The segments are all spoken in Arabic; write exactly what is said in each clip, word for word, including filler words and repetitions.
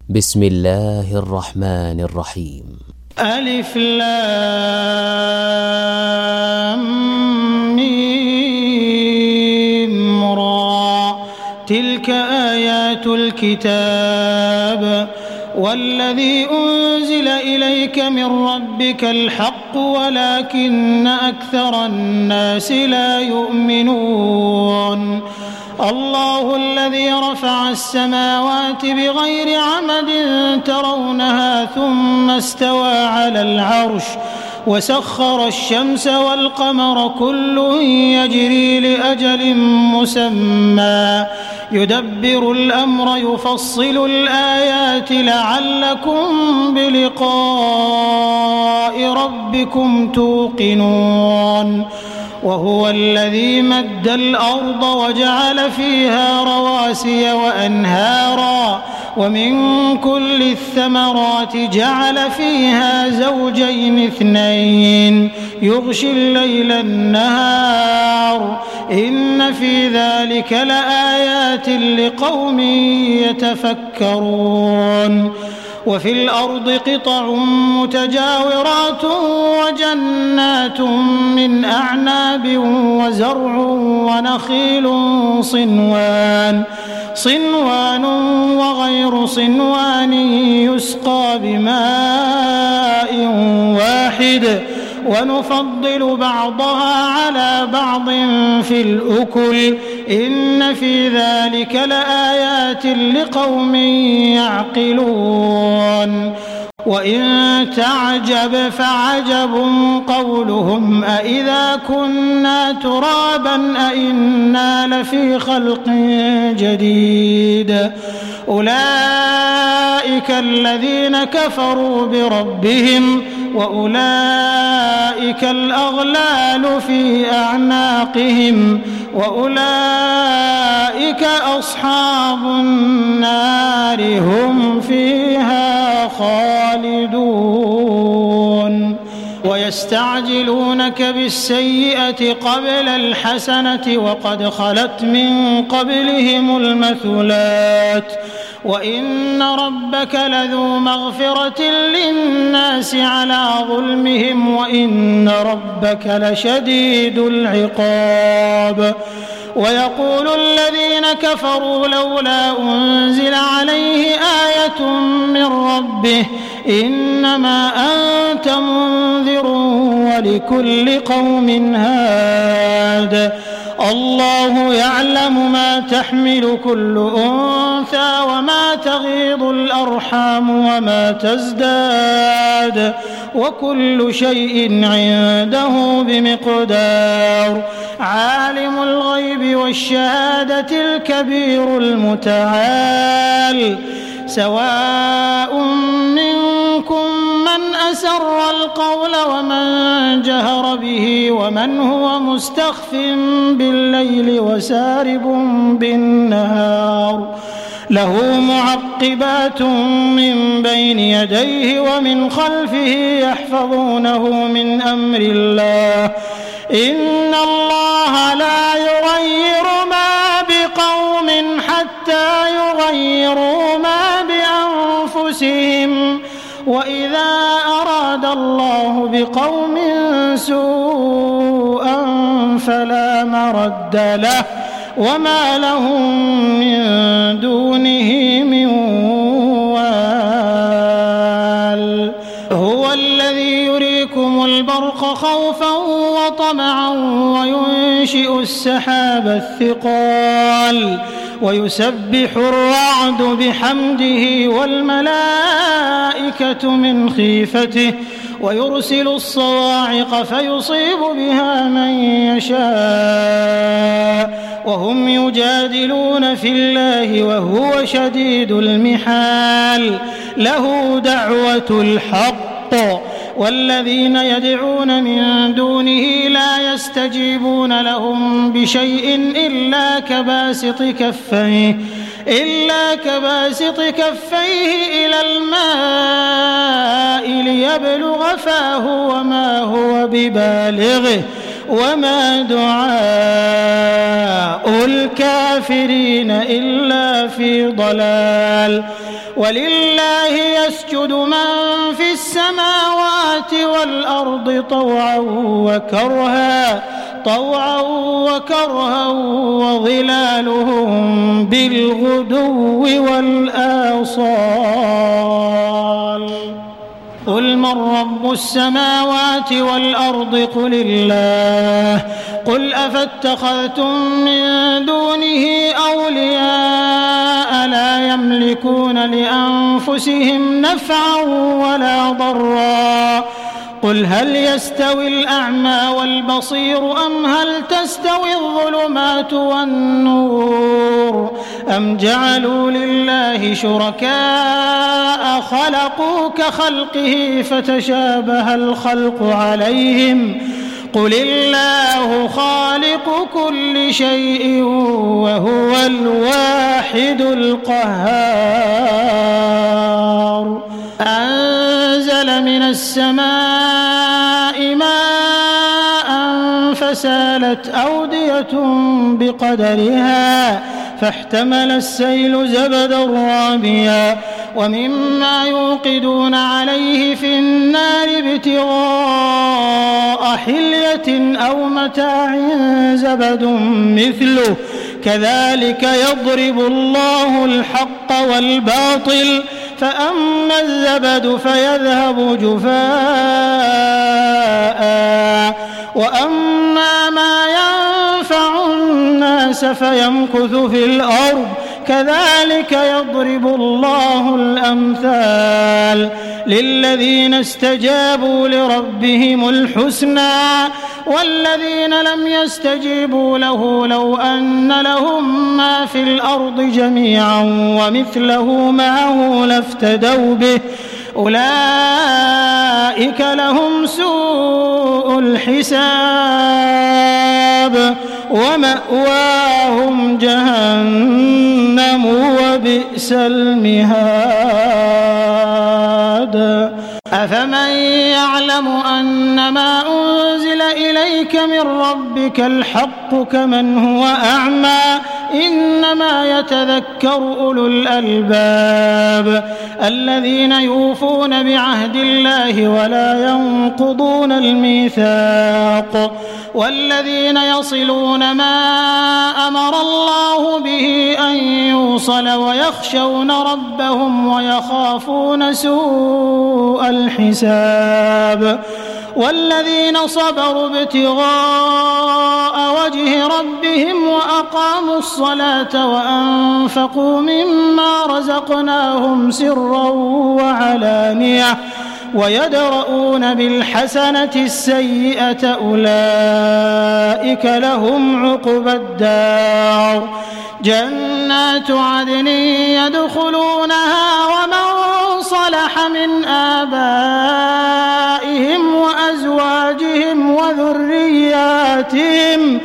بسم الله الرحمن الرحيم. ألف لام ميم را، تلك آيات الكتاب والذي أنزل إليك من ربك الحق ولكن أكثر الناس لا يؤمنون. الله الذي رفع السماوات بغير عمد ترونها ثم استوى على العرش وسخر الشمس والقمر كل يجري لأجل مسمى يدبر الأمر يفصل الآيات لعلكم بلقاء ربكم توقنون. وهو الذي مد الأرض وجعل فيها رواسي وأنهارا ومن كل الثمرات جعل فيها زوجين اثنين يغشي الليل النهار إن في ذلك لآيات لقوم يتفكرون. وفي الأرض قطع متجاورات وجنات من أعناب وزرع ونخيل صنوان صنوان وغير صنوان يسقى بماء واحد ونفضل بعضها على بعض في الأكل إن في ذلك لآيات لقوم يعقلون. وإن تعجب فعجب قولهم أإذا كنا ترابا أإنا لفي خلق جديد أولئك الذين كفروا بربهم وأولئك الأغلال في أعناقهم وأولئك أصحاب النار هم فيها خالدون. ويستعجلونك بالسيئة قبل الحسنة وقد خلت من قبلهم المثلات وإن ربك لذو مغفرة للناس على ظلمهم وإن ربك لشديد العقاب. ويقول الذين كفروا لولا أنزل عليه آية من ربه إنما أنت منذر ولكل قوم هاد الله يعلم ما تحمل كل أنثى وما تغيض الأرحام وما تزداد وكل شيء عنده بمقدار. عالم الغيب والشهادة الكبير المتعال سواء منكم من أسر القول ومن جهر به ومن هو مستخف بالليل وسارب بالنهار له معقبات من بين يديه ومن خلفه يحفظونه من أمر الله إن الله لا يغير ما بقوم حتى يغيروا ما بأنفسهم وإذا أراد الله بقوم سوءا فلا مرد له وما لهم من دونه من وال. هو الذي يريكم البرق خوفا وطمعا وينشئ السحاب الثقال ويسبح الرعد بحمده والملائكة من خيفته ويرسل الصواعق فيصيب بها من يشاء وهم يجادلون في الله وهو شديد المحال له دعوة الحق والذين يدعون من دونه لا يستجيبون لهم بشيء إلا كباسط كفيه إلا كباسط كفيه إلى الماء ليبلغ فاه وما هو ببالغه وما دعاء الكافرين إلا في ضلال. ولله يسجد من في السماوات والأرض طوعا وكرها طوعا وكرها وظلالهم بالغدو والآصال. قل من رب السماوات والأرض قل الله قل أفاتخذتم من دونه أولياء لا يملكون لأنفسهم نفعا ولا ضرا قل هل يستوي الأعمى والبصير أم هل تستوي الظلمات والنور أم جعلوا لله شركاء خلقوا كخلقه فتشابه الخلق عليهم قل الله خالق كل شيء وهو الواحد القهار. أنزل من السماء ماء فسالت أودية بقدرها فاحتمل السيل زبدا رابيا ومما يوقدون عليه في النار ابتغاء حلية أو متاع زبد مثله كذلك يضرب الله الحق والباطل فأما الزبد فيذهب جفاء وأما ما ينفع الناس فيمكث في الأرض كذلك يضرب الله الأمثال للذين استجابوا لربهم الحسنى والذين لم يستجيبوا له لو أن لهم ما في الأرض جميعا ومثله معه لافتدوا به أولئك لهم سوء الحساب ومأواهم جهنم وبئس المهاد. أفمن يعلم أنما أنزل إليك من ربك الحق كمن هو أعمى إنما يتذكر أولو الألباب الذين يوفون بعهد الله ولا ينقضون الميثاق والذين يصلون ما أمر الله به أن يوصل ويخشون ربهم ويخافون سوء الحساب والذين صبروا ابتغاء وجه ربهم وأقاموا الصلاة وأنفقوا مما رزقناهم سرا وعلانية ويدرؤون بالحسنة السيئة أولئك لهم عقبى الدار جنات عدن يدخلونها ومن صلح من آبائهم وأزواجهم وذرياتهم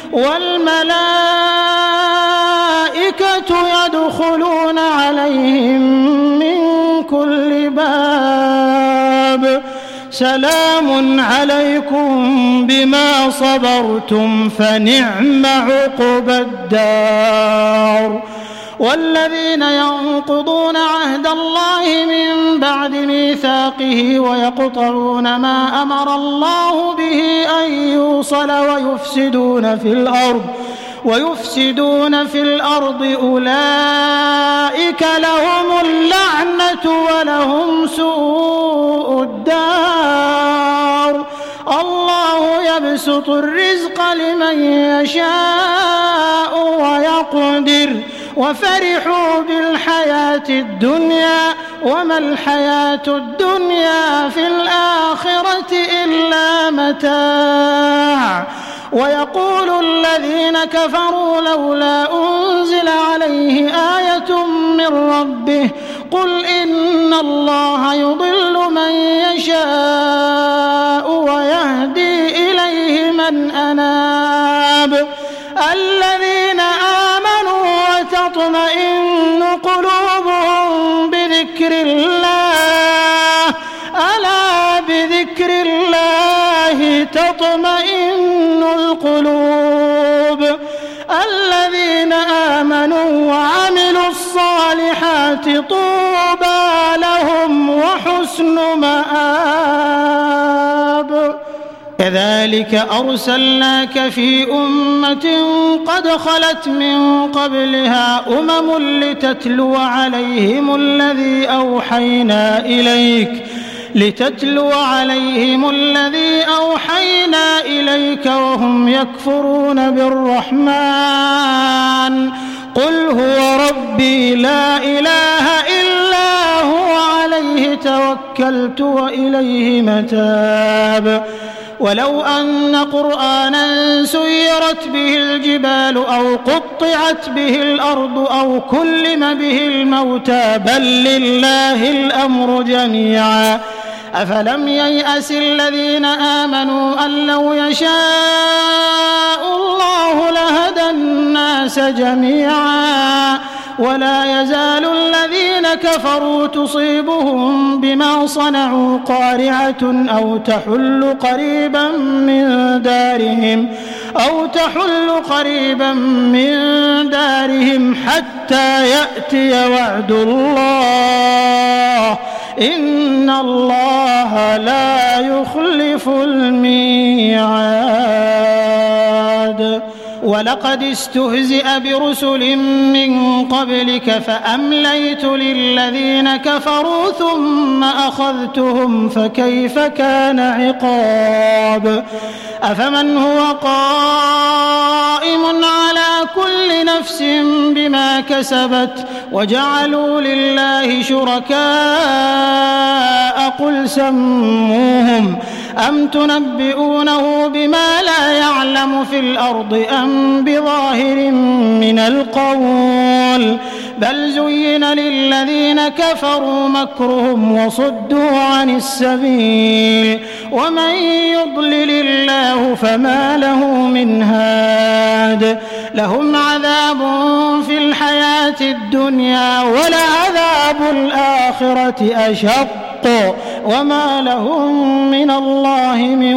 والملائكة يدخلون عليهم من كل باب سلام عليكم بما صبرتم فنعم عقبى الدار. والذين ينقضون عهد الله من بعد ميثاقه ويقطعون ما أمر الله به أن يوصل ويفسدون في الأرض ويفسدون في الأرض أولئك لهم اللعنة ولهم سوء الدار. الله يبسط الرزق لمن يشاء ويقدر وفرحوا بالحياة الدنيا وما الحياة الدنيا في الآخرة إلا متاع. ويقول الذين كفروا لولا أنزل عليه آية من ربه قل إن الله يضل من يشاء ويهدي إليه من أناب. الذين آمنوا وتطمئن قلوبهم بذكر الله ألا بذكر الله تطمئن القلوب. الذين آمنوا وعملوا الصالحات طوبى لهم وحسن مآب. كذلك أرسلناك في أمة قد خلت من قبلها أمم لتتلو عليهم الذي أوحينا إليك لتتلو عليهم الذي أوحينا إليك وهم يكفرون بالرحمن قل هو ربي لا إله إلا هو عليه توكلت وإليه متاب. ولو أن قرآنا سيرت به الجبال أو قطعت به الأرض أو كلم به الموتى بل لله الأمر جميعا أفلم ييأس الذين آمنوا أن لو يشاء الله لهدى الناس جميعا ولا يزال الذين كفروا تصيبهم بما صنعوا قارعة أو تحل قريبا من دارهم أو تحل قريبا من دارهم حتى يأتي وعد الله إن الله لا يخلف الميعاد. ولقد استهزئ برسل من قبلك فأمليت للذين كفروا ثم أخذتهم فكيف كان عقاب. أفمن هو قائم على كل نفس بما كسبت وجعلوا لله شركاء قل سموهم أم تنبئونه بما لا يعلم في الأرض أم بظاهر من القول بل زين للذين كفروا مكرهم وصدوا عن السبيل ومن يضلل الله فما له من هاد. لهم عذاب في الحياة الدنيا ولعذاب الآخرة أشق وما لهم من الله من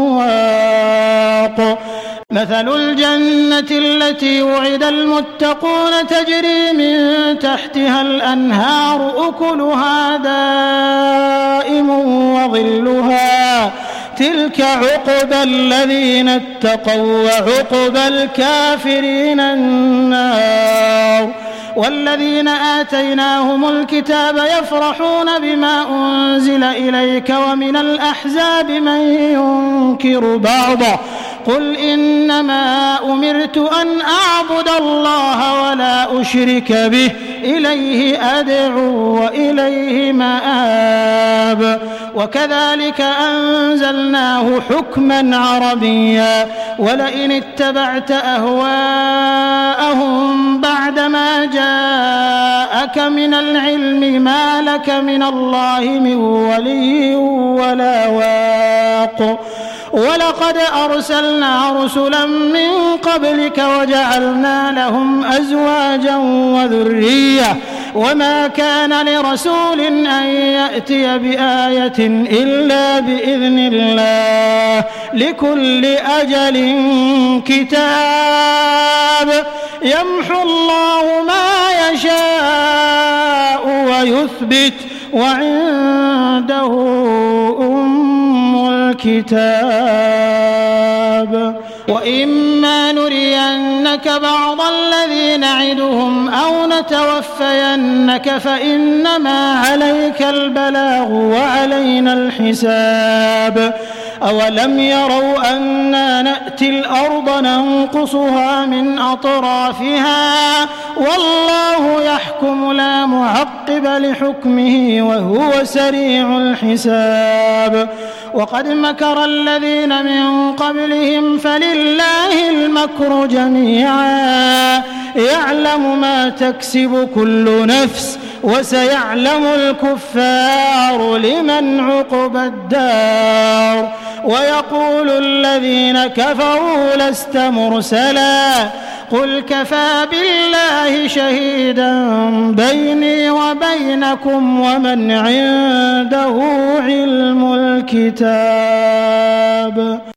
واق. مثل الجنة التي وعد المتقون تجري من تحتها الأنهار أكلها دائم وظلها تلك عقبى الذين اتقوا وعقبى الكافرين النار. والذين آتيناهم الكتاب يفرحون بما أنزل إليك ومن الأحزاب من ينكر بعضه قل إنما أمرت أن أعبد الله ولا أشرك به إليه أدعو وإليه مآب. وكذلك أنزلناه حكما عربيا ولئن اتبعت أهواءهم بعدما جاءك من العلم ما لك من الله من ولي ولا واق. ولقد أرسلنا رسلا من قبلك وجعلنا لهم أزواجا وذرية وما كان لرسول أن يأتي بآية إلا بإذن الله لكل أجل كتاب يمحو الله ما يشاء ويثبت وعنده أم الكتاب. وإما نرينك بعض الذي نعدهم أو نتوفينك فإنما عليك البلاغ وعلينا الحساب. أولم يروا أنا نأتي الأرض ننقصها من أطرافها والله يحكم لا معقب لحكمه وهو سريع الحساب. وقد مكر الذين من قبلهم فلله المكر جميعا يعلم ما تكسب كل نفس وسيعلم الكفار لمن عقبى الدار. ويقول الذين كفروا لست مرسلا قل كفى بالله شهيدا بيني وبينكم ومن عنده علم الكتاب.